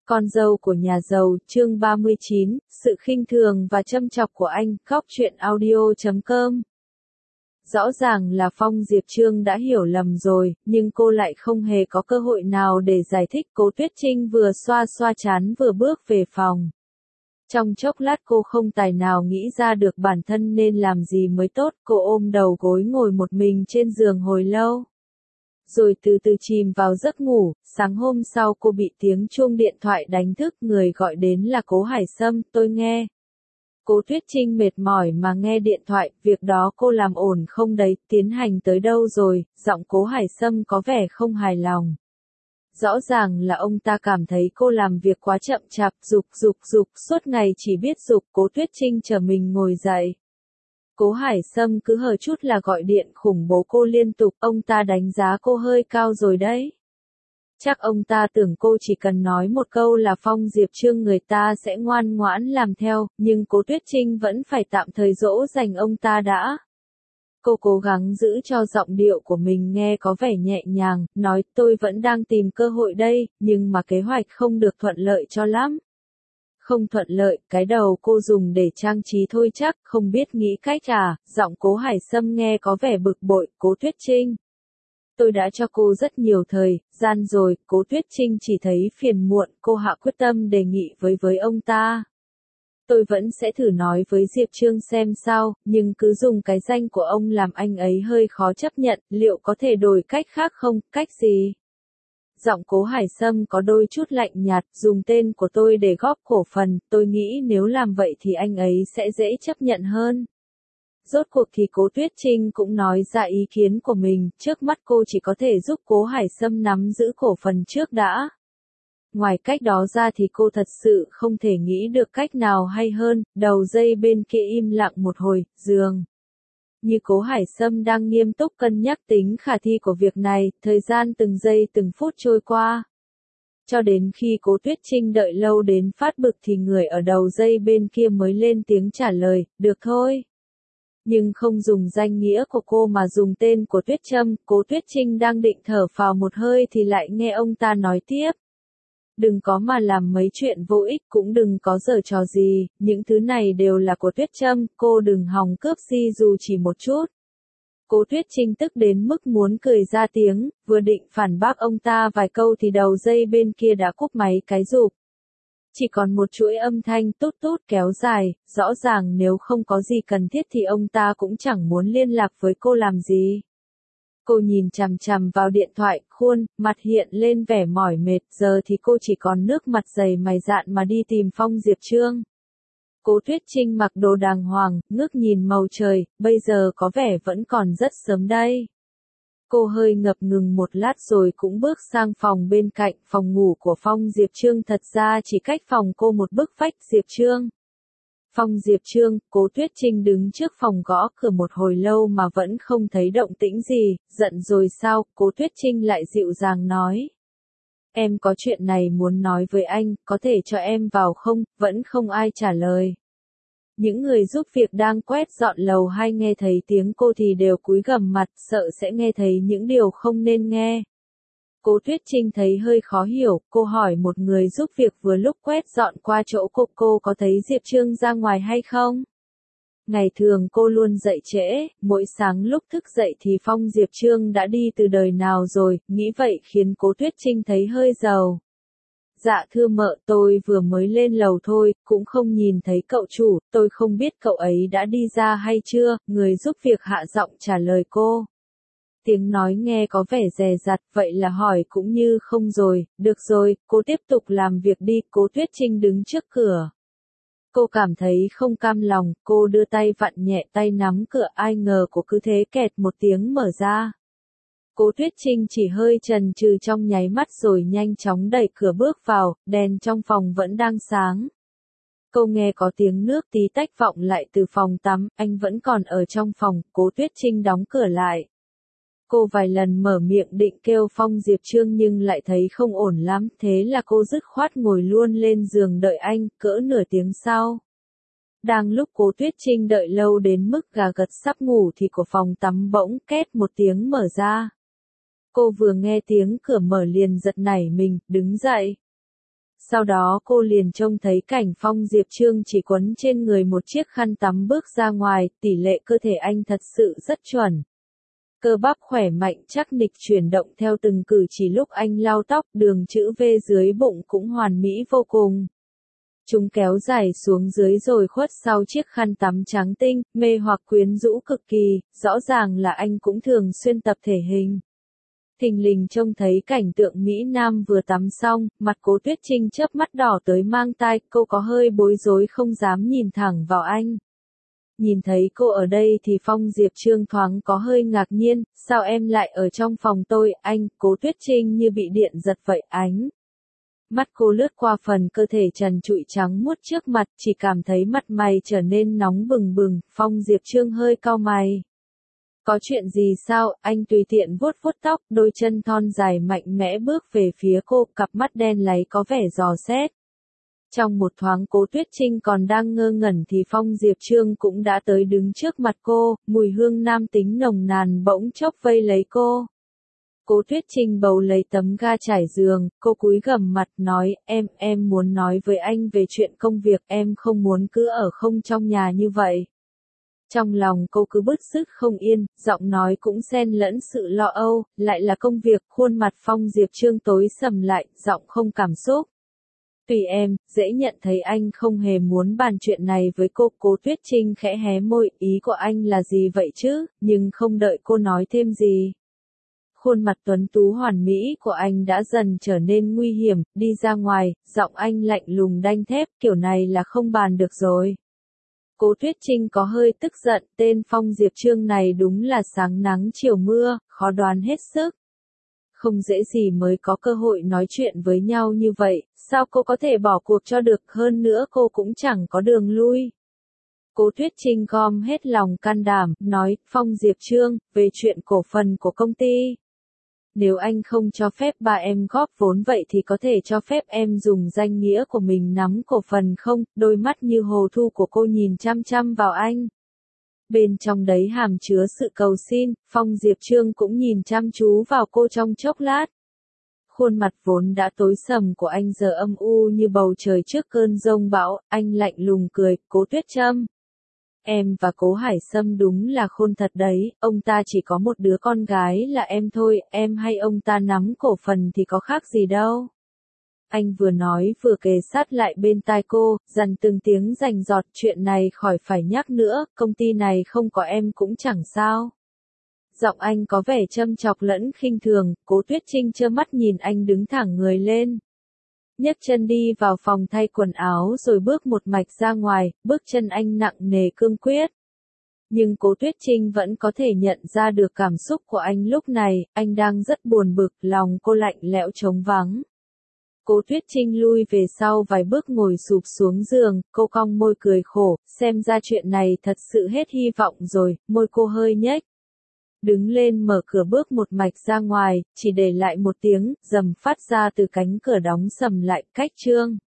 Con dâu của nhà giàu, chương 39, sự khinh thường và châm chọc của anh, góc truyện audio.com. Rõ ràng là Phong Diệp Trương đã hiểu lầm rồi, nhưng cô lại không hề có cơ hội nào để giải thích. Cố Tuyết Trinh vừa xoa xoa trán vừa bước về phòng. Trong chốc lát cô không tài nào nghĩ ra được bản thân nên làm gì mới tốt, cô ôm đầu gối ngồi một mình trên giường hồi lâu. Rồi từ từ chìm vào giấc ngủ. Sáng hôm sau cô bị tiếng chuông điện thoại đánh thức, người gọi đến là Cố Hải Sâm. Tôi nghe. Cố Tuyết Trinh mệt mỏi mà nghe điện thoại, việc đó cô làm ổn không đấy, tiến hành tới đâu rồi? Giọng Cố Hải Sâm có vẻ không hài lòng. Rõ ràng là ông ta cảm thấy cô làm việc quá chậm chạp, dục, suốt ngày chỉ biết dục. Cố Tuyết Trinh chờ mình ngồi dậy. Cố Hải Sâm cứ hờ chút là gọi điện khủng bố cô liên tục, ông ta đánh giá cô hơi cao rồi đấy. Chắc ông ta tưởng cô chỉ cần nói một câu là Phong Diệp Trương người ta sẽ ngoan ngoãn làm theo, nhưng Cố Tuyết Trinh vẫn phải tạm thời dỗ dành ông ta đã. Cô cố gắng giữ cho giọng điệu của mình nghe có vẻ nhẹ nhàng, nói tôi vẫn đang tìm cơ hội đây, nhưng mà kế hoạch không được thuận lợi cho lắm. Không thuận lợi, cái đầu cô dùng để trang trí thôi chắc, không biết nghĩ cách à? Giọng Cố Hải Sâm nghe có vẻ bực bội. Cố Tuyết Trinh, tôi đã cho cô rất nhiều thời gian rồi. Cố Tuyết Trinh chỉ thấy phiền muộn, cô hạ quyết tâm đề nghị với ông ta. Tôi vẫn sẽ thử nói với Diệp Trương xem sao, nhưng cứ dùng cái danh của ông làm anh ấy hơi khó chấp nhận, liệu có thể đổi cách khác không? Cách gì? Giọng Cố Hải Sâm có đôi chút lạnh nhạt, dùng tên của tôi để góp cổ phần, tôi nghĩ nếu làm vậy thì anh ấy sẽ dễ chấp nhận hơn. Rốt cuộc thì Cố Tuyết Trinh cũng nói ra ý kiến của mình, trước mắt cô chỉ có thể giúp Cố Hải Sâm nắm giữ cổ phần trước đã. Ngoài cách đó ra thì cô thật sự không thể nghĩ được cách nào hay hơn. Đầu dây bên kia im lặng một hồi, dường như Cố Hải Sâm đang nghiêm túc cân nhắc tính khả thi của việc này. Thời gian từng giây từng phút trôi qua. Cho đến khi Cố Tuyết Trinh đợi lâu đến phát bực thì người ở đầu dây bên kia mới lên tiếng trả lời, được thôi. Nhưng không dùng danh nghĩa của cô mà dùng tên của Tuyết Trâm. Cố Tuyết Trinh đang định thở phào một hơi thì lại nghe ông ta nói tiếp. Đừng có mà làm mấy chuyện vô ích, cũng đừng có giở trò gì, những thứ này đều là của Tuyết Trâm, cô đừng hòng cướp si dù chỉ một chút. Cố Tuyết Trinh tức đến mức muốn cười ra tiếng, vừa định phản bác ông ta vài câu thì đầu dây bên kia đã cúp máy cái rụp. Chỉ còn một chuỗi âm thanh tút tút kéo dài, rõ ràng nếu không có gì cần thiết thì ông ta cũng chẳng muốn liên lạc với cô làm gì. Cô nhìn chằm chằm vào điện thoại, khuôn mặt hiện lên vẻ mỏi mệt, giờ thì cô chỉ còn nước mặt dày mày dạn mà đi tìm Phong Diệp Trương. Cố Tuyết Trinh mặc đồ đàng hoàng, ngước nhìn màu trời, bây giờ có vẻ vẫn còn rất sớm đây. Cô hơi ngập ngừng một lát rồi cũng bước sang phòng bên cạnh. Phòng ngủ của Phong Diệp Trương thật ra chỉ cách phòng cô một bức vách. Diệp Trương. Phong Diệp Trương. Cố Tuyết Trinh đứng trước phòng gõ cửa một hồi lâu mà vẫn không thấy động tĩnh gì. Giận rồi sao? Cố Tuyết Trinh lại dịu dàng nói. Em có chuyện này muốn nói với anh, có thể cho em vào không? Vẫn không ai trả lời. Những người giúp việc đang quét dọn lầu 2 nghe thấy tiếng cô thì đều cúi gằm mặt, sợ sẽ nghe thấy những điều không nên nghe. Cố Tuyết Trinh thấy hơi khó hiểu, cô hỏi một người giúp việc vừa lúc quét dọn qua chỗ cô có thấy Diệp Trương ra ngoài hay không? Ngày thường cô luôn dậy trễ, mỗi sáng lúc thức dậy thì Phong Diệp Trương đã đi từ đời nào rồi, nghĩ vậy khiến Cố Tuyết Trinh thấy hơi giàu. Dạ thưa mợ, tôi vừa mới lên lầu thôi, cũng không nhìn thấy cậu chủ, tôi không biết cậu ấy đã đi ra hay chưa, người giúp việc hạ giọng trả lời cô. Tiếng nói nghe có vẻ dè dặt, vậy là hỏi cũng như không rồi, được rồi, cô tiếp tục làm việc đi. Cố Tuyết Trinh đứng trước cửa. Cô cảm thấy không cam lòng, cô đưa tay vặn nhẹ tay nắm cửa, ai ngờ cô cứ thế kẹt một tiếng mở ra. Cố Tuyết Trinh chỉ hơi chần chừ trong nháy mắt rồi nhanh chóng đẩy cửa bước vào, đèn trong phòng vẫn đang sáng. Cô nghe có tiếng nước tí tách vọng lại từ phòng tắm, anh vẫn còn ở trong phòng. Cố Tuyết Trinh đóng cửa lại. Cô vài lần mở miệng định kêu Phong Diệp Trương nhưng lại thấy không ổn lắm, thế là cô dứt khoát ngồi luôn lên giường đợi anh. Cỡ nửa tiếng sau. Đang lúc Cố Tuyết Trinh đợi lâu đến mức gà gật sắp ngủ thì của phòng tắm bỗng két một tiếng mở ra. Cô vừa nghe tiếng cửa mở liền giật nảy mình, đứng dậy. Sau đó cô liền trông thấy cảnh Phong Diệp Trương chỉ quấn trên người một chiếc khăn tắm bước ra ngoài, tỷ lệ cơ thể anh thật sự rất chuẩn. Cơ bắp khỏe mạnh chắc nịch chuyển động theo từng cử chỉ lúc anh lau tóc, đường chữ V dưới bụng cũng hoàn mỹ vô cùng. Chúng kéo dài xuống dưới rồi khuất sau chiếc khăn tắm trắng tinh, mê hoặc quyến rũ cực kỳ, rõ ràng là anh cũng thường xuyên tập thể hình. Thình lình trông thấy cảnh tượng Mỹ Nam vừa tắm xong, mặt Cố Tuyết Trinh chớp mắt đỏ tới mang tai, cô có hơi bối rối không dám nhìn thẳng vào anh. Nhìn thấy cô ở đây thì Phong Diệp Trương thoáng có hơi ngạc nhiên, sao em lại ở trong phòng tôi, anh, Cố Tuyết Trinh như bị điện giật vậy ánh. Mắt cô lướt qua phần cơ thể trần trụi trắng muốt trước mặt, chỉ cảm thấy mặt mày trở nên nóng bừng bừng, Phong Diệp Trương hơi cau mày. Có chuyện gì sao, anh tùy tiện vuốt vuốt tóc, đôi chân thon dài mạnh mẽ bước về phía cô, cặp mắt đen láy có vẻ dò xét. Trong một thoáng Cố Tuyết Trinh còn đang ngơ ngẩn thì Phong Diệp Trương cũng đã tới đứng trước mặt cô, mùi hương nam tính nồng nàn bỗng chốc vây lấy cô. Cố Tuyết Trinh bầu lấy tấm ga trải giường, cô cúi gằm mặt nói, em muốn nói với anh về chuyện công việc, em không muốn cứ ở không trong nhà như vậy. Trong lòng cô cứ bứt rứt không yên, giọng nói cũng xen lẫn sự lo âu, lại là công việc, khuôn mặt Phong Diệp Trương tối sầm lại, giọng không cảm xúc. Tùy em, dễ nhận thấy anh không hề muốn bàn chuyện này với cô. Cố Tuyết Trinh khẽ hé môi, ý của anh là gì vậy chứ, nhưng không đợi cô nói thêm gì. Khuôn mặt tuấn tú hoàn mỹ của anh đã dần trở nên nguy hiểm, đi ra ngoài, giọng anh lạnh lùng đanh thép, kiểu này là không bàn được rồi. Cố Tuyết Trinh có hơi tức giận, tên Phong Diệp Trương này đúng là sáng nắng chiều mưa, khó đoán hết sức. Không dễ gì mới có cơ hội nói chuyện với nhau như vậy, sao cô có thể bỏ cuộc cho được, hơn nữa cô cũng chẳng có đường lui. Cố Tuyết Trinh gom hết lòng can đảm, nói, Phong Diệp Trương, về chuyện cổ phần của công ty. Nếu anh không cho phép ba em góp vốn vậy thì có thể cho phép em dùng danh nghĩa của mình nắm cổ phần không? Đôi mắt như hồ thu của cô nhìn chăm chăm vào anh. Bên trong đấy hàm chứa sự cầu xin, Phong Diệp Trương cũng nhìn chăm chú vào cô trong chốc lát. Khuôn mặt vốn đã tối sầm của anh giờ âm u như bầu trời trước cơn giông bão, anh lạnh lùng cười, Cố Tuyết Trâm. Em và Cố Hải Sâm đúng là khôn thật đấy, ông ta chỉ có một đứa con gái là em thôi, em hay ông ta nắm cổ phần thì có khác gì đâu. Anh vừa nói vừa kề sát lại bên tai cô, dằn từng tiếng rành rọt, chuyện này khỏi phải nhắc nữa, công ty này không có em cũng chẳng sao. Giọng anh có vẻ châm chọc lẫn khinh thường, Cố Tuyết Trinh trơ mắt nhìn anh đứng thẳng người lên. Nhấc chân đi vào phòng thay quần áo rồi bước một mạch ra ngoài, bước chân anh nặng nề cương quyết. Nhưng Cố Tuyết Trinh vẫn có thể nhận ra được cảm xúc của anh lúc này, anh đang rất buồn bực, lòng cô lạnh lẽo trống vắng. Cố Tuyết Trinh lui về sau vài bước ngồi sụp xuống giường, cô cong môi cười khổ, xem ra chuyện này thật sự hết hy vọng rồi, môi cô hơi nhếch. Đứng lên mở cửa bước một mạch ra ngoài, chỉ để lại một tiếng, rầm phát ra từ cánh cửa đóng sầm lại, cách Trương.